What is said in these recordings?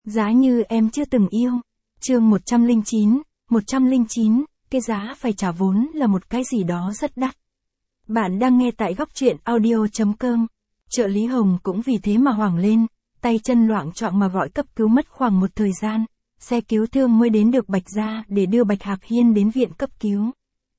Giá như em chưa từng yêu. Chương 109, cái giá phải trả vốn là một cái gì đó rất đắt. Bạn đang nghe tại góc truyện audio.com. Trợ lý Hồng cũng vì thế mà hoảng lên, tay chân loạng choạng mà gọi cấp cứu mất khoảng một thời gian. Xe cứu thương mới đến được Bạch Gia để đưa Bạch Hạc Hiên đến viện cấp cứu.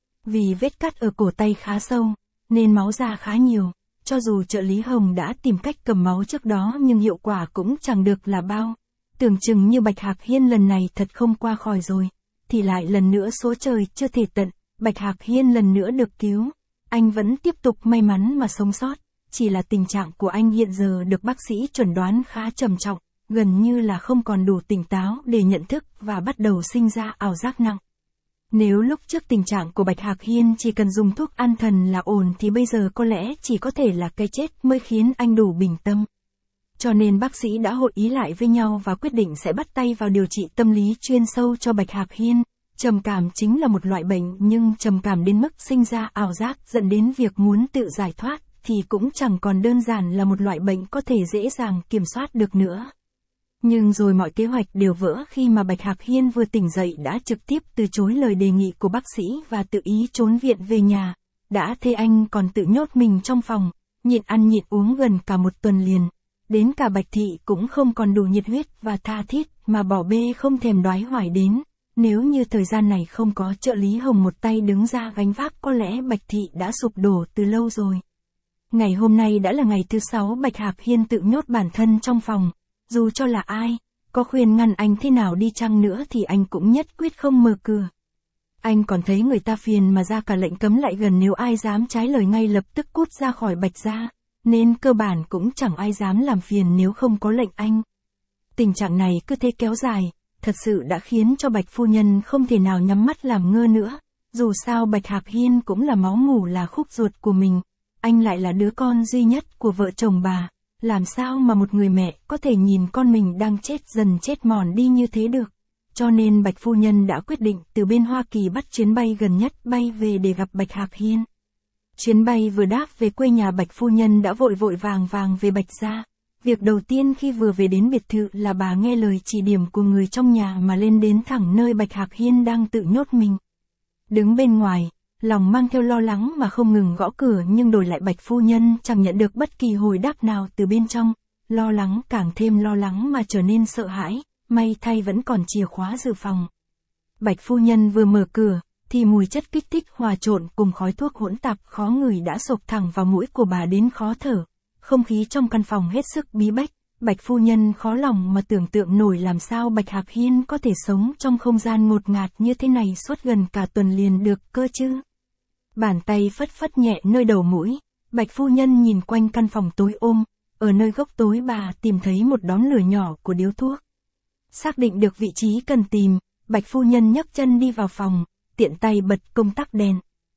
Vì vết cắt ở cổ tay khá sâu, nên máu ra khá nhiều. Cho dù trợ lý Hồng đã tìm cách cầm máu trước đó nhưng hiệu quả cũng chẳng được là bao. Tưởng chừng như Bạch Hạc Hiên lần này thật không qua khỏi rồi, thì lại lần nữa số trời chưa thể tận, Bạch Hạc Hiên lần nữa được cứu. Anh vẫn tiếp tục may mắn mà sống sót, chỉ là tình trạng của anh hiện giờ được bác sĩ chuẩn đoán khá trầm trọng, gần như là không còn đủ tỉnh táo để nhận thức và bắt đầu sinh ra ảo giác nặng. Nếu lúc trước tình trạng của Bạch Hạc Hiên chỉ cần dùng thuốc an thần là ổn thì bây giờ có lẽ chỉ có thể là cái chết mới khiến anh đủ bình tâm. Cho nên bác sĩ đã hội ý lại với nhau và quyết định sẽ bắt tay vào điều trị tâm lý chuyên sâu cho Bạch Hạc Hiên. Trầm cảm chính là một loại bệnh, nhưng trầm cảm đến mức sinh ra ảo giác dẫn đến việc muốn tự giải thoát thì cũng chẳng còn đơn giản là một loại bệnh có thể dễ dàng kiểm soát được nữa. Nhưng rồi mọi kế hoạch đều vỡ khi mà Bạch Hạc Hiên vừa tỉnh dậy đã trực tiếp từ chối lời đề nghị của bác sĩ và tự ý trốn viện về nhà. Đã thế anh còn tự nhốt mình trong phòng, nhịn ăn nhịn uống gần cả một tuần liền. Đến cả Bạch Thị cũng không còn đủ nhiệt huyết và tha thiết mà bỏ bê không thèm đoái hoài đến. Nếu như thời gian này không có trợ lý Hồng một tay đứng ra gánh vác có lẽ Bạch Thị đã sụp đổ từ lâu rồi. Ngày hôm nay đã là ngày thứ 6 Bạch Hạc Hiên tự nhốt bản thân trong phòng. Dù cho là ai, có khuyên ngăn anh thế nào đi chăng nữa thì anh cũng nhất quyết không mở cửa. Anh còn thấy người ta phiền mà ra cả lệnh cấm lại gần, nếu ai dám trái lời ngay lập tức cút ra khỏi Bạch Gia, nên cơ bản cũng chẳng ai dám làm phiền nếu không có lệnh anh. Tình trạng này cứ thế kéo dài, thật sự đã khiến cho Bạch phu nhân không thể nào nhắm mắt làm ngơ nữa. Dù sao Bạch Hạc Hiên cũng là máu mủ là khúc ruột của mình, anh lại là đứa con duy nhất của vợ chồng bà. Làm sao mà một người mẹ có thể nhìn con mình đang chết dần chết mòn đi như thế được. Cho nên Bạch phu nhân đã quyết định từ bên Hoa Kỳ bắt chuyến bay gần nhất bay về để gặp Bạch Hạc Hiên. Chuyến bay vừa đáp về quê nhà, Bạch phu nhân đã vội vội vàng vàng về Bạch Gia. Việc đầu tiên khi vừa về đến biệt thự là bà nghe lời chỉ điểm của người trong nhà mà lên đến thẳng nơi Bạch Hạc Hiên đang tự nhốt mình. Đứng bên ngoài, lòng mang theo lo lắng mà không ngừng gõ cửa, nhưng đổi lại Bạch phu nhân chẳng nhận được bất kỳ hồi đáp nào từ bên trong. Lo lắng càng thêm lo lắng mà trở nên sợ hãi, may thay vẫn còn chìa khóa dự phòng. Bạch phu nhân vừa mở cửa, thì mùi chất kích thích hòa trộn cùng khói thuốc hỗn tạp khó ngửi đã xộc thẳng vào mũi của bà đến khó thở. Không khí trong căn phòng hết sức bí bách, Bạch phu nhân khó lòng mà tưởng tượng nổi làm sao Bạch Hạc Hiên có thể sống trong không gian ngột ngạt như thế này suốt gần cả tuần liền được cơ chứ. Bàn tay phất phất nhẹ nơi đầu mũi, Bạch phu nhân nhìn quanh căn phòng tối ôm, ở nơi góc tối bà tìm thấy một đốm lửa nhỏ của điếu thuốc. Xác định được vị trí cần tìm, Bạch phu nhân nhấc chân đi vào phòng, tiện tay bật công tắc đèn.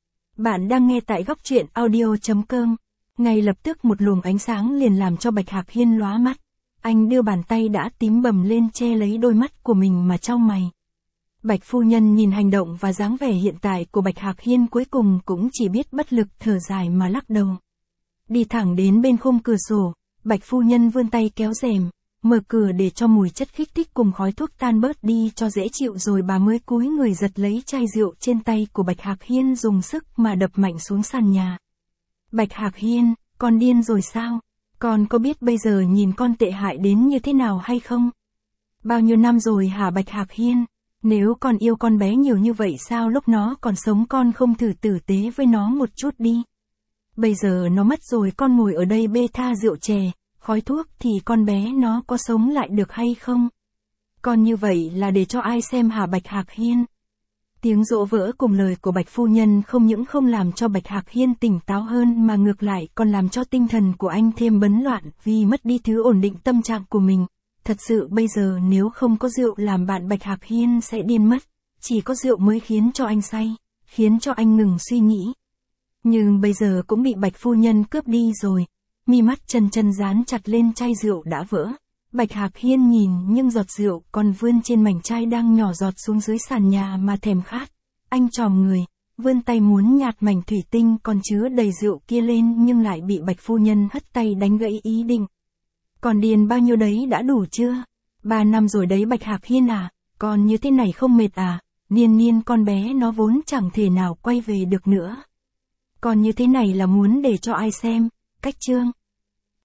Bạn đang nghe tại góc truyện audio.com. Ngay lập tức một luồng ánh sáng liền làm cho Bạch Hạc Hiên lóa mắt. Anh đưa bàn tay đã tím bầm lên che lấy đôi mắt của mình mà chau mày. Bạch phu nhân nhìn hành động và dáng vẻ hiện tại của Bạch Hạc Hiên cuối cùng cũng chỉ biết bất lực thở dài mà lắc đầu. Đi thẳng đến bên khung cửa sổ, Bạch phu nhân vươn tay kéo rèm, mở cửa để cho mùi chất kích thích cùng khói thuốc tan bớt đi cho dễ chịu, rồi bà mới cúi người giật lấy chai rượu trên tay của Bạch Hạc Hiên dùng sức mà đập mạnh xuống sàn nhà. Bạch Hạc Hiên, con điên rồi sao? Con có biết bây giờ nhìn con tệ hại đến như thế nào hay không? Bao nhiêu năm rồi hả Bạch Hạc Hiên? Nếu con yêu con bé nhiều như vậy sao lúc nó còn sống con không thử tử tế với nó một chút đi? Bây giờ nó mất rồi, con ngồi ở đây bê tha rượu chè, khói thuốc thì con bé nó có sống lại được hay không? Con như vậy là để cho ai xem hả Bạch Hạc Hiên? Tiếng dỗ vỡ cùng lời của Bạch phu nhân không những không làm cho Bạch Hạc Hiên tỉnh táo hơn mà ngược lại còn làm cho tinh thần của anh thêm bấn loạn vì mất đi thứ ổn định tâm trạng của mình. Thật sự bây giờ nếu không có rượu làm bạn Bạch Hạc Hiên sẽ điên mất, chỉ có rượu mới khiến cho anh say, khiến cho anh ngừng suy nghĩ. Nhưng bây giờ cũng bị Bạch phu nhân cướp đi rồi, mi mắt chân dán chặt lên chai rượu đã vỡ. Bạch Hạc Hiên nhìn nhưng giọt rượu còn vươn trên mảnh chai đang nhỏ giọt xuống dưới sàn nhà mà thèm khát. Anh tròm người, vươn tay muốn nhạt mảnh thủy tinh còn chứa đầy rượu kia lên nhưng lại bị Bạch phu nhân hất tay đánh gãy ý định. Còn điền bao nhiêu đấy đã đủ chưa? 3 năm rồi đấy Bạch Hạc Hiên à, con như thế này không mệt à, Niên Niên con bé nó vốn chẳng thể nào quay về được nữa. Còn như thế này là muốn để cho ai xem, cách Trương.